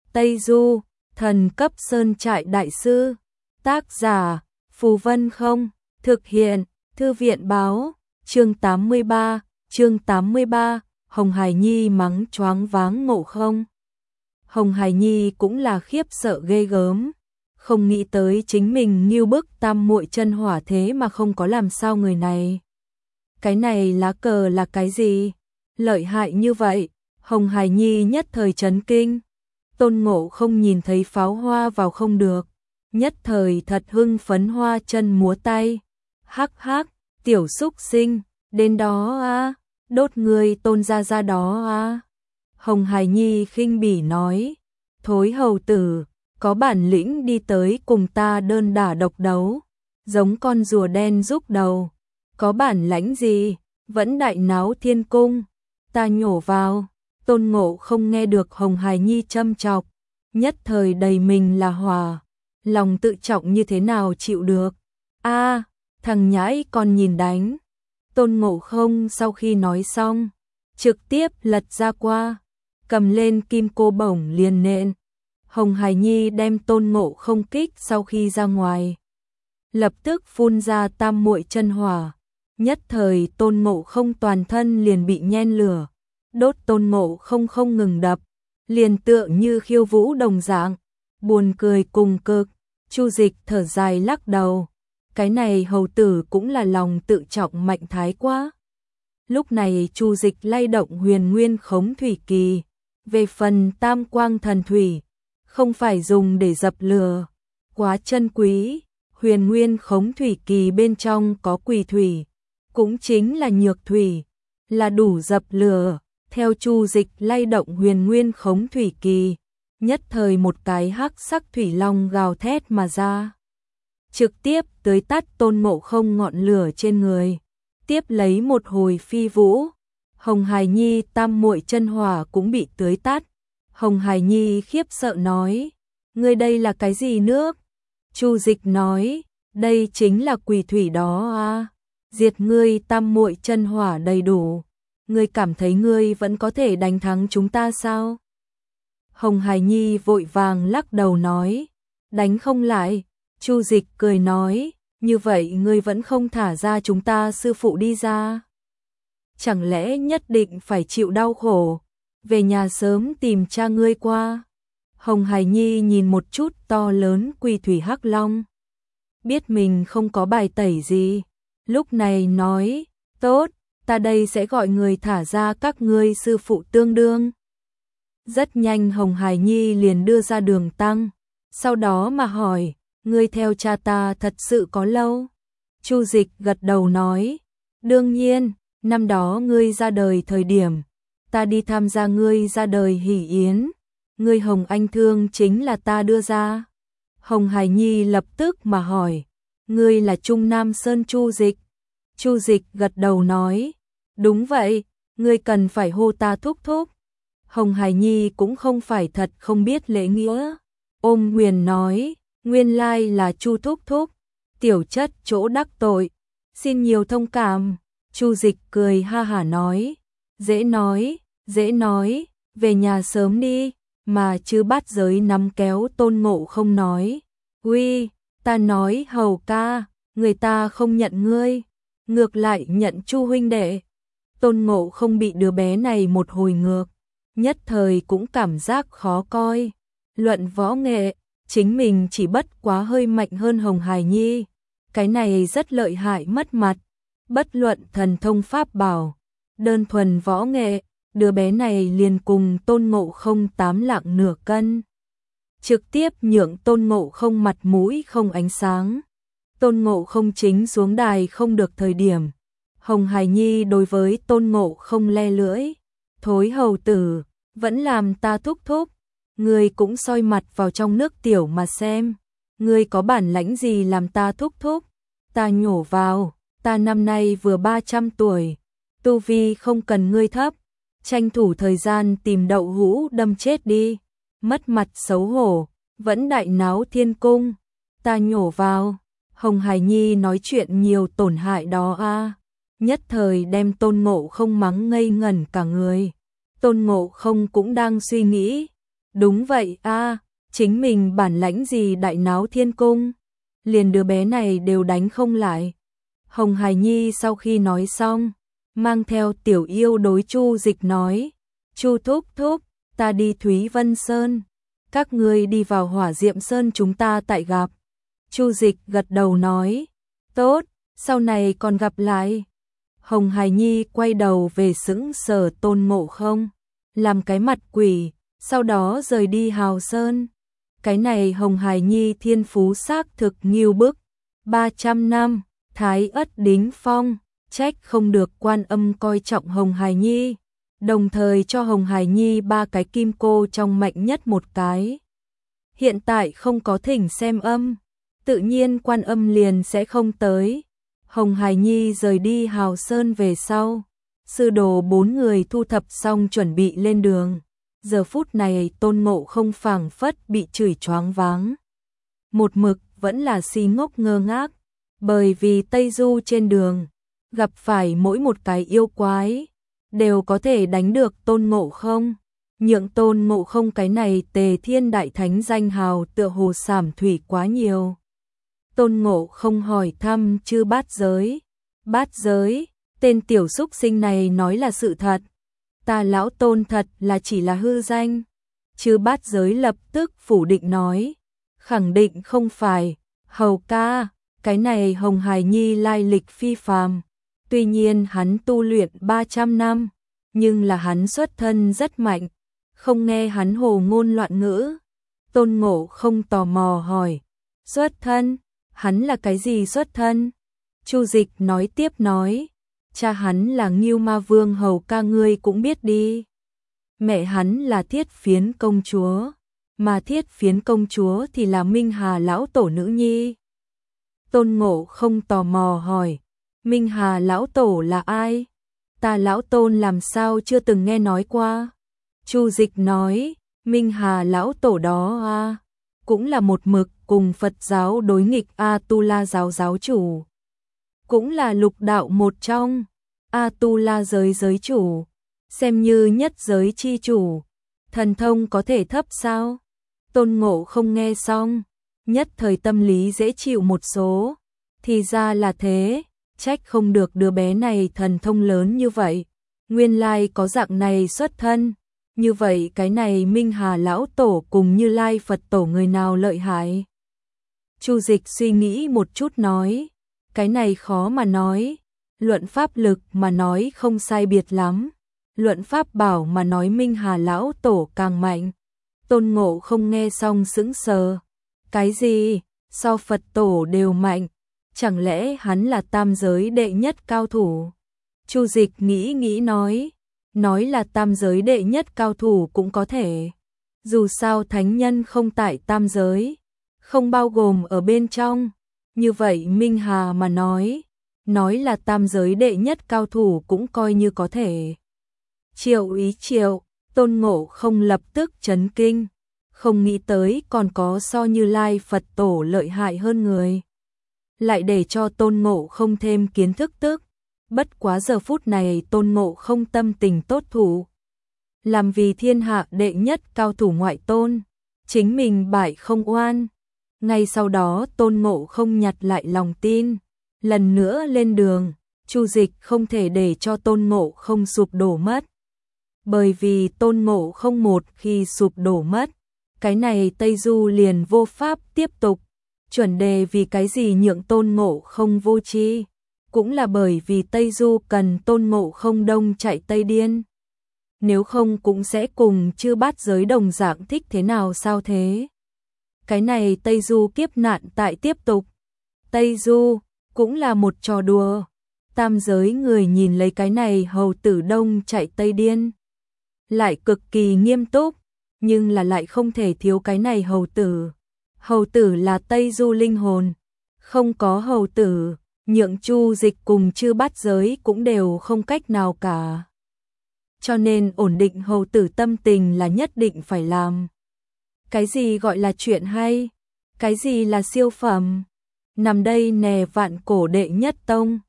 Tây Du, thần cấp sơn trại đại sư. Tác giả, Phù Vân Không. Thực hiện, Thư viện báo. Chương 83, Hồng Hải Nhi mắng choáng váng Ngộ Không. Hồng Hải Nhi cũng là khiếp sợ ghê gớm. Không nghĩ tới chính mình như bức tam muội chân hỏa thế mà không có làm sao người này. Cái này lá cờ là cái gì? Lợi hại như vậy. Hồng Hải Nhi nhất thời chấn kinh. Tôn Ngộ Không nhìn thấy pháo hoa vào không được. Nhất thời thật hưng phấn hoa chân múa tay. Hắc hắc, tiểu xúc sinh, đến đó à, đốt người Tôn gia ra đó à. Hồng Hải Nhi khinh bỉ nói, thối hầu tử, có bản lĩnh đi tới cùng ta đơn đả độc đấu, giống con rùa đen rúc đầu, có bản lãnh gì, vẫn đại náo thiên cung, ta nhổ vào. Tôn Ngộ Không nghe được Hồng Hải Nhi châm chọc, nhất thời đầy mình là hỏa, lòng tự trọng như thế nào chịu được. A, thằng nhãi còn nhìn đánh. Tôn Ngộ Không sau khi nói xong, trực tiếp lật ra qua, cầm lên kim cô bổng liền nện. Hồng Hải Nhi đem Tôn Ngộ Không kích sau khi ra ngoài, lập tức phun ra tam muội chân hỏa, nhất thời Tôn Ngộ Không toàn thân liền bị nhen lửa, đốt Tôn Ngộ Không không ngừng đập, liền tựa như khiêu vũ đồng dạng, buồn cười cùng cực. Chu Dịch thở dài lắc đầu, cái này hầu tử cũng là lòng tự trọng mạnh thái quá. Lúc này Chu Dịch lay động Huyền Nguyên Khống Thủy Kỳ, về phần Tam Quang Thần Thủy, không phải dùng để dập lửa, quá chân quý. Huyền Nguyên Khống Thủy Kỳ bên trong có quỷ thủy, cũng chính là nhược thủy, là đủ dập lửa. Theo Chu Dịch lay động Huyền Nguyên Khống Thủy Kỳ, nhất thời một cái hắc sắc thủy long gào thét mà ra, trực tiếp tới tắt Tôn Ngộ Không ngọn lửa trên người, tiếp lấy một hồi phi vũ, Hồng Hải Nhi tam muội chân hỏa cũng bị tưới tắt. Hồng Hải Nhi khiếp sợ nói, ngươi đây là cái gì nước? Chu Dịch nói, đây chính là quỷ thủy đó à, diệt ngươi tam muội chân hỏa đầy đủ, ngươi cảm thấy ngươi vẫn có thể đánh thắng chúng ta sao? Hồng Hải Nhi vội vàng lắc đầu nói, đánh không lại. Chu Dịch cười nói, như vậy ngươi vẫn không thả ra chúng ta sư phụ đi ra. Chẳng lẽ nhất định phải chịu đau khổ, về nhà sớm tìm cha ngươi qua. Hồng Hải Nhi nhìn một chút to lớn quỷ thủy hắc long, biết mình không có bài tẩy gì, lúc này nói, tốt, ta đây sẽ gọi người thả ra các ngươi sư phụ tương đương. Rất nhanh Hồng Hải Nhi liền đưa ra đường tăng, sau đó mà hỏi, ngươi theo cha ta thật sự có lâu? Chu Dịch gật đầu nói, đương nhiên, năm đó ngươi ra đời thời điểm, ta đi tham gia ngươi ra đời hỷ yến, ngươi Hồng Anh Thương chính là ta đưa ra. Hồng Hải Nhi lập tức mà hỏi, ngươi là Trung Nam Sơn Chu Dịch? Chu Dịch gật đầu nói, đúng vậy, ngươi cần phải hô ta thúc thúc. Hồng Hải Nhi cũng không phải thật không biết lễ nghĩa, ôm quyền nói, nguyên lai là Chu thúc thúc, tiểu chất chỗ đắc tội, xin nhiều thông cảm. Chu Dịch cười ha hả nói, dễ nói, về nhà sớm đi, mà chứ Bát Giới nắm kéo Tôn Ngộ Không nói, uy, ta nói hầu ca, người ta không nhận ngươi, ngược lại nhận Chu huynh đệ. Tôn Ngộ Không bị đứa bé này một hồi ngược, nhất thời cũng cảm giác khó coi. Luận võ nghệ, chính mình chỉ bất quá hơi mạnh hơn Hồng Hải Nhi, cái này rất lợi hại mất mặt. Bất luận thần thông pháp bảo, đơn thuần võ nghệ, đứa bé này liền cùng Tôn Ngộ Không 8 lạng nửa cân, trực tiếp nhượng Tôn Ngộ Không mặt mũi không ánh sáng. Tôn Ngộ Không chính xuống đài không được thời điểm, Hồng Hải Nhi đối với Tôn Ngộ Không le lưỡi, thối hầu tử, vẫn làm ta thúc thúc, ngươi cũng soi mặt vào trong nước tiểu mà xem, ngươi có bản lãnh gì làm ta thúc thúc? Ta nhổ vào, ta năm nay vừa 300 tuổi, tu vi không cần ngươi thấp, tranh thủ thời gian tìm đậu hũ đâm chết đi, mất mặt xấu hổ, vẫn đại náo thiên cung, ta nhổ vào. Hồng Hải Nhi nói chuyện nhiều tổn hại đó a, nhất thời đem Tôn Ngộ Không mắng ngây ngẩn cả người. Tôn Ngộ Không cũng đang suy nghĩ, Đúng vậy a, chính mình bản lãnh gì đại náo thiên cung, liền đứa bé này đều đánh không lại. Hồng Hải Nhi sau khi nói xong, mang theo Tiểu Yêu đối Chu Dịch nói, Chu thúc thúc, ta đi Thúy Vân Sơn, các ngươi đi vào Hỏa Diệm Sơn chúng ta tại gặp. Chu Dịch gật đầu nói, tốt, sau này còn gặp lại. Hồng Hải Nhi quay đầu về sững sờ Tôn Ngộ Không, làm cái mặt quỷ, sau đó rời đi Hào Sơn. Cái này Hồng Hải Nhi thiên phú xác thực nghiêu bức, 300 năm, Thái Ất đính phong, trách không được Quan Âm coi trọng Hồng Hải Nhi, đồng thời cho Hồng Hải Nhi 3 cái kim cô trong mạnh nhất một cái. Hiện tại không có thỉnh xem âm, tự nhiên Quan Âm liền sẽ không tới. Hồng Hải Nhi rời đi Hào Sơn về sau, sư đồ 4 người thu thập xong chuẩn bị lên đường. Giờ phút này Tôn Ngộ Không phảng phất bị chửi choáng váng. Một mực vẫn là si ngốc ngơ ngác, bởi vì Tây Du trên đường, gặp phải mỗi một cái yêu quái, đều có thể đánh được Tôn Ngộ Không. Nhượng Tôn Ngộ Không cái này Tề Thiên Đại Thánh danh hào tựa hồ sảm thủy quá nhiều. Tôn Ngộ Không hỏi thăm chư bát giới. Bát giới, tên tiểu súc sinh này nói là sự thật. Ta lão Tôn thật là chỉ là hư danh. Chư bát giới lập tức phủ định nói, khẳng định không phải. Hầu ca, cái này Hồng Hải Nhi lai lịch phi phàm. Tuy nhiên hắn tu luyện 300 năm, nhưng là hắn xuất thân rất mạnh, không nghe hắn hồ ngôn loạn ngữ. Tôn Ngộ Không tò mò hỏi, xuất thân, hắn là cái gì xuất thân? Chu Dịch nói tiếp nói, cha hắn là Ngưu Ma Vương, hầu ca ngươi cũng biết đi. Mẹ hắn là Thiết Phiến công chúa, mà Thiết Phiến công chúa thì là Minh Hà lão tổ nữ nhi. Tôn Ngộ Không tò mò hỏi, Minh Hà lão tổ là ai? Ta lão Tôn làm sao chưa từng nghe nói qua? Chu Dịch nói, Minh Hà lão tổ đó cũng là một mực cùng Phật giáo đối nghịch A-tu-la giáo giáo chủ, cũng là lục đạo một trong, A-tu-la giới giới chủ, xem như nhất giới chi chủ, thần thông có thể thấp sao? Tôn Ngộ Không nghe xong, nhất thời tâm lý dễ chịu một số, thì ra là thế, trách không được đứa bé này thần thông lớn như vậy, nguyên lai có dạng này xuất thân. Như vậy cái này Minh Hà lão tổ cùng Như Lai Phật tổ người nào lợi hại? Chu Dịch suy nghĩ một chút nói, cái này khó mà nói, luận pháp lực mà nói không sai biệt lắm, luận pháp bảo mà nói Minh Hà lão tổ càng mạnh. Tôn Ngộ Không nghe xong sững sờ, cái gì, so Phật tổ đều mạnh, chẳng lẽ hắn là tam giới đệ nhất cao thủ? Chu Dịch nghĩ nói là tam giới đệ nhất cao thủ cũng có thể. Dù sao thánh nhân không tại tam giới, không bao gồm ở bên trong. Như vậy Minh Hà mà nói là tam giới đệ nhất cao thủ cũng coi như có thể. Triệu ý triệu, Tôn Ngộ Không lập tức chấn kinh, không nghĩ tới còn có so Như Lai Phật tổ lợi hại hơn người. Lại để cho Tôn Ngộ Không thêm kiến thức tức. Bất quá giờ phút này Tôn Ngộ Không tâm tình tốt thủ. Làm vì thiên hạ đệ nhất cao thủ ngoại tôn, chính mình bại không oan. Ngay sau đó Tôn Ngộ Không nhặt lại lòng tin, lần nữa lên đường. Chu Dịch không thể để cho Tôn Ngộ Không sụp đổ mất. Bởi vì Tôn Ngộ Không một khi sụp đổ mất, cái này Tây Du liền vô pháp tiếp tục. Chuẩn đề vì cái gì nhượng Tôn Ngộ Không vô tri? Cũng là bởi vì Tây Du cần Tôn Ngộ Không đông chạy Tây Điên. Nếu không cũng sẽ cùng chư bát giới đồng dạng thích thế nào sao thế? Cái này Tây Du kiếp nạn tại tiếp tục. Tây Du cũng là một trò đùa. Tam giới người nhìn lấy cái này hầu tử đông chạy Tây Điên, lại cực kỳ nghiêm túc, nhưng là lại không thể thiếu cái này hầu tử. Hầu tử là Tây Du linh hồn, không có hầu tử, nhượng Chu Dịch cùng chư bát giới cũng đều không cách nào cả. Cho nên ổn định hầu tử tâm tình là nhất định phải làm. Cái gì gọi là chuyện hay? Cái gì là siêu phẩm? Nằm đây nè vạn cổ đệ nhất tông,